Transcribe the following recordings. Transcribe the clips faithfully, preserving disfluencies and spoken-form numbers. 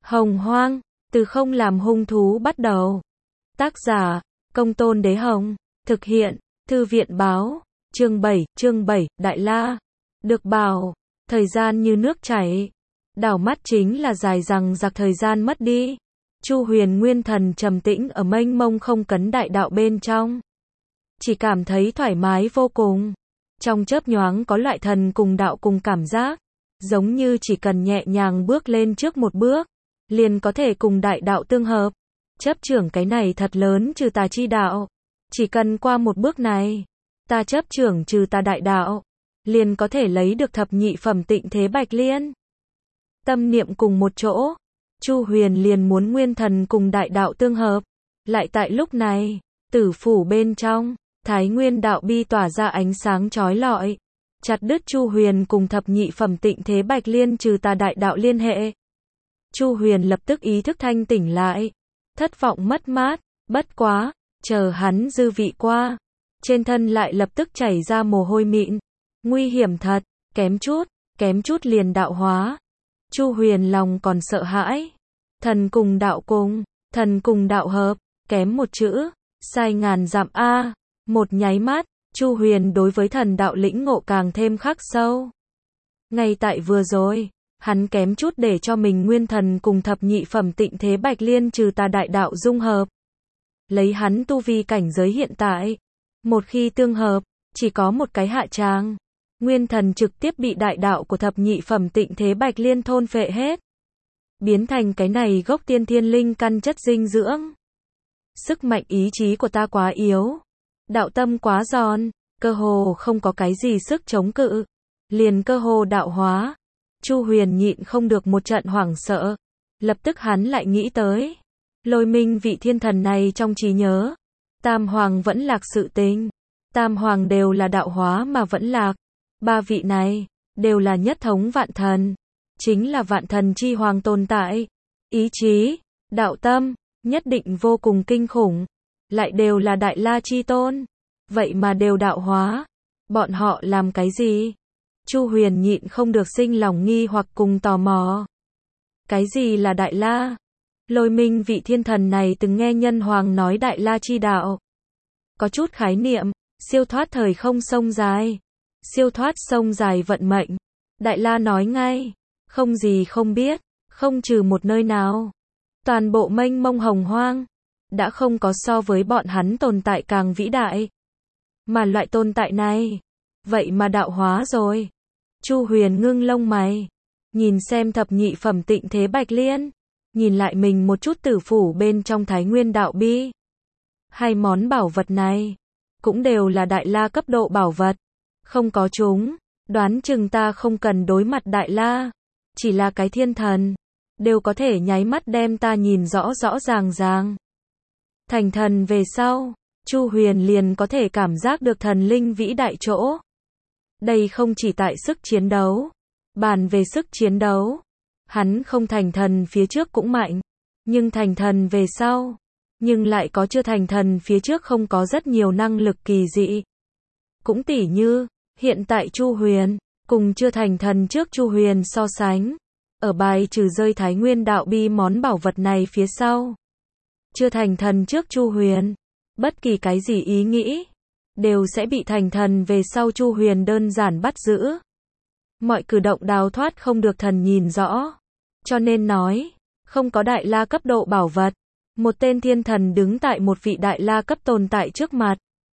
Hồng Hoang, từ không làm hung thú bắt đầu. Tác giả, Công Tôn Đế Hồng. Thực hiện, Thư viện Báo. Chương bảy, chương bảy, Đại La. Được bảo, thời gian như nước chảy. Đảo mắt chính là dài rằng giặc thời gian mất đi. Chu Huyền nguyên thần trầm tĩnh ở mênh mông không cấn đại đạo bên trong. Chỉ cảm thấy thoải mái vô cùng. Trong chớp nhoáng có loại thần cùng đạo cùng cảm giác. Giống như chỉ cần nhẹ nhàng bước lên trước một bước, liền có thể cùng đại đạo tương hợp. Chấp trưởng cái này thật lớn trừ tà chi đạo. Chỉ cần qua một bước này, ta chấp trưởng trừ tà đại đạo, liền có thể lấy được thập nhị phẩm tịnh thế bạch liên. Tâm niệm cùng một chỗ, Chu Huyền liền muốn nguyên thần cùng đại đạo tương hợp. Lại tại lúc này, tử phủ bên trong, Thái Nguyên đạo bi tỏa ra ánh sáng chói lọi, chặt đứt Chu Huyền cùng thập nhị phẩm tịnh thế bạch liên trừ tà đại đạo liên hệ. Chu Huyền lập tức ý thức thanh tỉnh lại, thất vọng mất mát, bất quá, chờ hắn dư vị qua, trên thân lại lập tức chảy ra mồ hôi mịn. Nguy hiểm thật, kém chút, kém chút liền đạo hóa. Chu Huyền lòng còn sợ hãi. Thần cùng đạo cùng, thần cùng đạo hợp, kém một chữ, sai ngàn dặm a. Một nháy mắt, Chu Huyền đối với thần đạo lĩnh ngộ càng thêm khắc sâu. Ngay tại vừa rồi, hắn kém chút để cho mình nguyên thần cùng thập nhị phẩm tịnh thế bạch liên trừ tà đại đạo dung hợp. Lấy hắn tu vi cảnh giới hiện tại, một khi tương hợp, chỉ có một cái hạ tràng. Nguyên thần trực tiếp bị đại đạo của thập nhị phẩm tịnh thế bạch liên thôn phệ hết. Biến thành cái này gốc tiên thiên linh căn chất dinh dưỡng. Sức mạnh ý chí của ta quá yếu. Đạo tâm quá giòn, cơ hồ không có cái gì sức chống cự. Liền cơ hồ đạo hóa. Chu Huyền nhịn không được một trận hoảng sợ. Lập tức hắn lại nghĩ tới. Lôi Minh vị thiên thần này trong trí nhớ. Tam Hoàng vẫn lạc sự tình. Tam Hoàng đều là đạo hóa mà vẫn lạc. Ba vị này, đều là nhất thống vạn thần. Chính là vạn thần chi hoàng tồn tại. Ý chí, đạo tâm, nhất định vô cùng kinh khủng. Lại đều là đại la chi tôn. Vậy mà đều đạo hóa. Bọn họ làm cái gì? Chu Huyền nhịn không được sinh lòng nghi hoặc cùng tò mò. Cái gì là đại la? Lôi Minh vị thiên thần này từng nghe nhân hoàng nói đại la chi đạo. Có chút khái niệm, siêu thoát thời không sông dài. Siêu thoát sông dài vận mệnh. Đại la nói ngay, không gì không biết, không trừ một nơi nào. Toàn bộ mênh mông hồng hoang, đã không có so với bọn hắn tồn tại càng vĩ đại. Mà loại tồn tại này, vậy mà đạo hóa rồi. Chu Huyền ngưng lông mày, nhìn xem thập nhị phẩm tịnh thế bạch liên, nhìn lại mình một chút tử phủ bên trong Thái Nguyên đạo bi. Hai món bảo vật này, cũng đều là đại la cấp độ bảo vật. Không có chúng, đoán chừng ta không cần đối mặt đại la, chỉ là cái thiên thần, đều có thể nháy mắt đem ta nhìn rõ rõ ràng ràng. Thành thần về sau, Chu Huyền liền có thể cảm giác được thần linh vĩ đại chỗ. Đây không chỉ tại sức chiến đấu, bàn về sức chiến đấu, hắn không thành thần phía trước cũng mạnh, nhưng thành thần về sau, nhưng lại có chưa thành thần phía trước không có rất nhiều năng lực kỳ dị. Cũng tỉ như, hiện tại Chu Huyền, cùng chưa thành thần trước Chu Huyền so sánh, ở bài trừ rơi Thái Nguyên đạo bi món bảo vật này phía sau. Chưa thành thần trước Chu Huyền, bất kỳ cái gì ý nghĩ, đều sẽ bị thành thần về sau Chu Huyền đơn giản bắt giữ. Mọi cử động đào thoát không được thần nhìn rõ. Cho nên nói, không có đại la cấp độ bảo vật. Một tên thiên thần đứng tại một vị đại la cấp tồn tại trước mặt.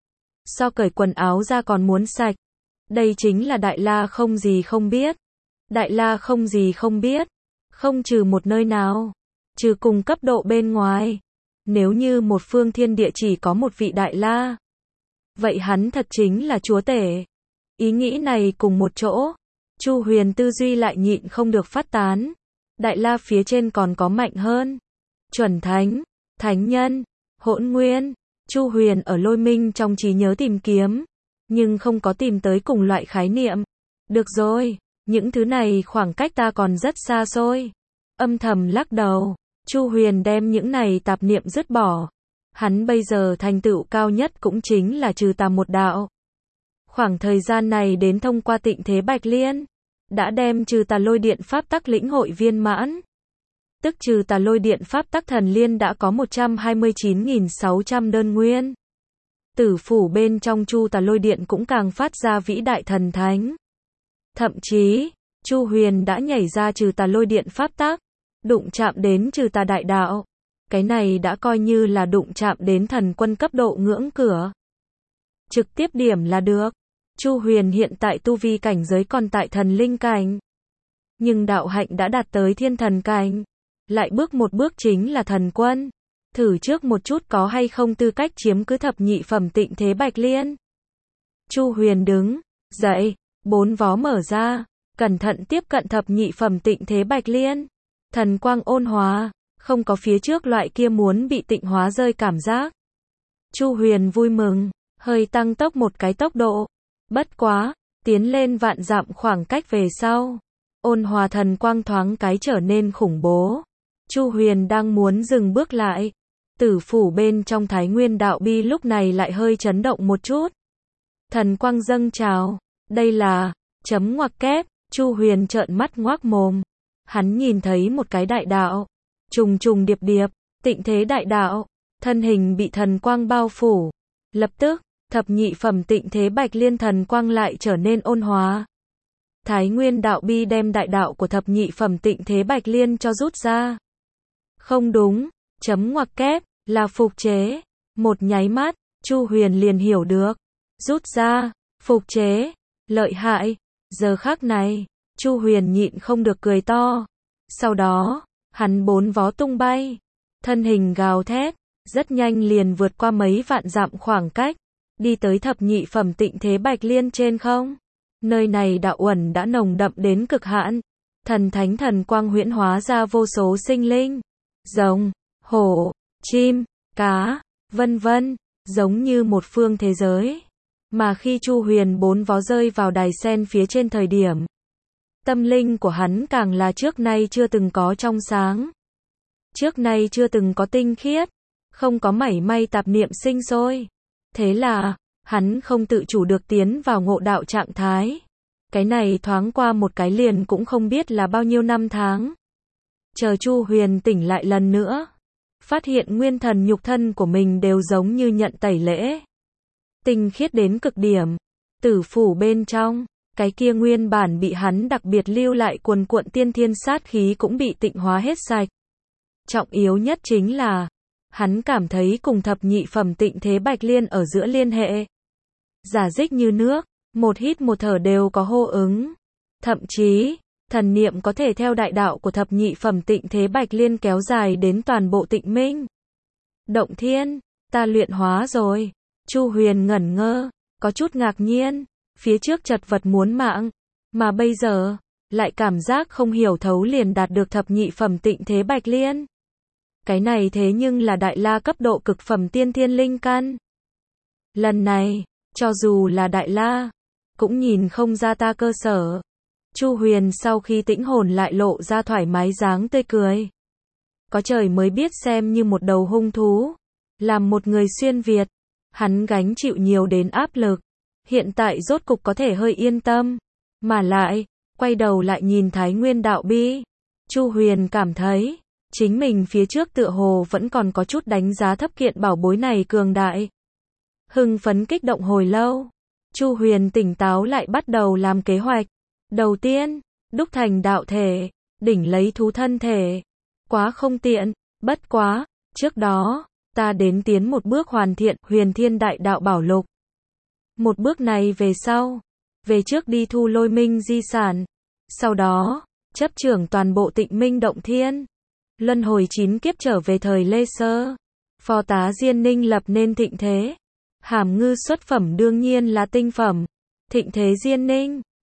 So cởi quần áo ra còn muốn sạch. Đây chính là đại la không gì không biết. Đại la không gì không biết. Không trừ một nơi nào. Trừ cùng cấp độ bên ngoài. Nếu như một phương thiên địa chỉ có một vị đại la, vậy hắn thật chính là chúa tể. Ý nghĩ này cùng một chỗ, Chu Huyền tư duy lại nhịn không được phát tán. Đại la phía trên còn có mạnh hơn. Chuẩn thánh, thánh nhân, hỗn nguyên. Chu Huyền ở Lôi Minh trong trí nhớ tìm kiếm, nhưng không có tìm tới cùng loại khái niệm. Được rồi, những thứ này khoảng cách ta còn rất xa xôi. Âm thầm lắc đầu, Chu Huyền đem những này tạp niệm dứt bỏ. Hắn bây giờ thành tựu cao nhất cũng chính là trừ tà một đạo. Khoảng thời gian này đến thông qua tịnh thế bạch liên, đã đem trừ tà lôi điện pháp tắc lĩnh hội viên mãn. tức trừ tà lôi điện pháp tắc thần liên đã có một trăm hai mươi chín nghìn sáu trăm đơn nguyên. Tử phủ bên trong Chu tà lôi điện cũng càng phát ra vĩ đại thần thánh. Thậm chí, Chu Huyền đã nhảy ra trừ tà lôi điện pháp tắc, đụng chạm đến trừ tà đại đạo. Cái này đã coi như là đụng chạm đến thần quân cấp độ ngưỡng cửa. Trực tiếp điểm là được. Chu Huyền hiện tại tu vi cảnh giới còn tại thần linh cảnh. Nhưng đạo hạnh đã đạt tới thiên thần cảnh. Lại bước một bước chính là thần quân. Thử trước một chút có hay không tư cách chiếm cứ thập nhị phẩm tịnh thế Bạch Liên. Chu Huyền đứng dậy, bốn vó mở ra, cẩn thận tiếp cận thập nhị phẩm tịnh thế Bạch Liên. Thần quang ôn hòa, không có phía trước loại kia muốn bị tịnh hóa rơi cảm giác. Chu Huyền vui mừng, hơi tăng tốc một cái tốc độ. Bất quá, tiến lên vạn dặm khoảng cách về sau. Ôn hòa thần quang thoáng cái trở nên khủng bố. Chu Huyền đang muốn dừng bước lại. Tử phủ bên trong Thái Nguyên đạo bi lúc này lại hơi chấn động một chút. Thần quang dâng trào. Đây là, chấm ngoặc kép, Chu Huyền trợn mắt ngoác mồm. Hắn nhìn thấy một cái đại đạo. Trùng trùng điệp điệp, tịnh thế đại đạo. Thân hình bị thần quang bao phủ. Lập tức, thập nhị phẩm tịnh thế Bạch Liên thần quang lại trở nên ôn hòa. Thái Nguyên đạo bi đem đại đạo của thập nhị phẩm tịnh thế Bạch Liên cho rút ra. Không đúng, chấm ngoặc kép, là phục chế. Một nháy mắt, Chu Huyền liền hiểu được. Rút ra, phục chế, lợi hại. Giờ khắc này, Chu Huyền nhịn không được cười to. Sau đó, hắn bốn vó tung bay. Thân hình gào thét, rất nhanh liền vượt qua mấy vạn dặm khoảng cách. Đi tới thập nhị phẩm tịnh thế Bạch Liên trên không. Nơi này đạo uẩn đã nồng đậm đến cực hạn. Thần thánh thần quang huyễn hóa ra vô số sinh linh. Rồng, hổ, chim, cá, vân vân, giống như một phương thế giới. Mà khi Chu Huyền bốn vó rơi vào đài sen phía trên thời điểm, tâm linh của hắn càng là trước nay chưa từng có trong sáng. Trước nay chưa từng có tinh khiết, không có mảy may tạp niệm sinh sôi. Thế là, hắn không tự chủ được tiến vào ngộ đạo trạng thái. Cái này thoáng qua một cái liền cũng không biết là bao nhiêu năm tháng. Chờ Chu Huyền tỉnh lại lần nữa, phát hiện nguyên thần nhục thân của mình đều giống như nhận tẩy lễ. Tinh khiết đến cực điểm. Tử phủ bên trong, cái kia nguyên bản bị hắn đặc biệt lưu lại cuồn cuộn tiên thiên sát khí cũng bị tịnh hóa hết sạch. Trọng yếu nhất chính là, hắn cảm thấy cùng thập nhị phẩm tịnh thế Bạch Liên ở giữa liên hệ. Giả dích như nước, một hít một thở đều có hô ứng. Thậm chí, thần niệm có thể theo đại đạo của thập nhị phẩm tịnh thế Bạch Liên kéo dài đến toàn bộ tịnh minh. Động thiên, ta luyện hóa rồi. Chu Huyền ngẩn ngơ, có chút ngạc nhiên. Phía trước chật vật muốn mạng, mà bây giờ, lại cảm giác không hiểu thấu liền đạt được thập nhị phẩm tịnh thế Bạch Liên. Cái này thế nhưng là đại la cấp độ cực phẩm tiên thiên linh căn. Lần này, cho dù là đại la, cũng nhìn không ra ta cơ sở. Chu Huyền sau khi tĩnh hồn lại lộ ra thoải mái dáng tươi cười. Có trời mới biết xem như một đầu hung thú. Làm một người xuyên Việt, hắn gánh chịu nhiều đến áp lực. Hiện tại rốt cục có thể hơi yên tâm. Mà lại, quay đầu lại nhìn Thái Nguyên đạo bi. Chu Huyền cảm thấy, chính mình phía trước tựa hồ vẫn còn có chút đánh giá thấp kiện bảo bối này cường đại. Hưng phấn kích động hồi lâu. Chu Huyền tỉnh táo lại bắt đầu làm kế hoạch. Đầu tiên, đúc thành đạo thể, đỉnh lấy thú thân thể. Quá không tiện, bất quá, trước đó, ta đến tiến một bước hoàn thiện Huyền Thiên Đại Đạo Bảo Lục. Một bước này về sau, về trước đi thu lôi minh di sản. Sau đó, chấp trưởng toàn bộ tịnh minh động thiên. Luân hồi chín kiếp trở về thời Lê Sơ. Phó tá Diên Ninh lập nên thịnh thế. Hàm ngư xuất phẩm đương nhiên là tinh phẩm. Thịnh thế Diên Ninh,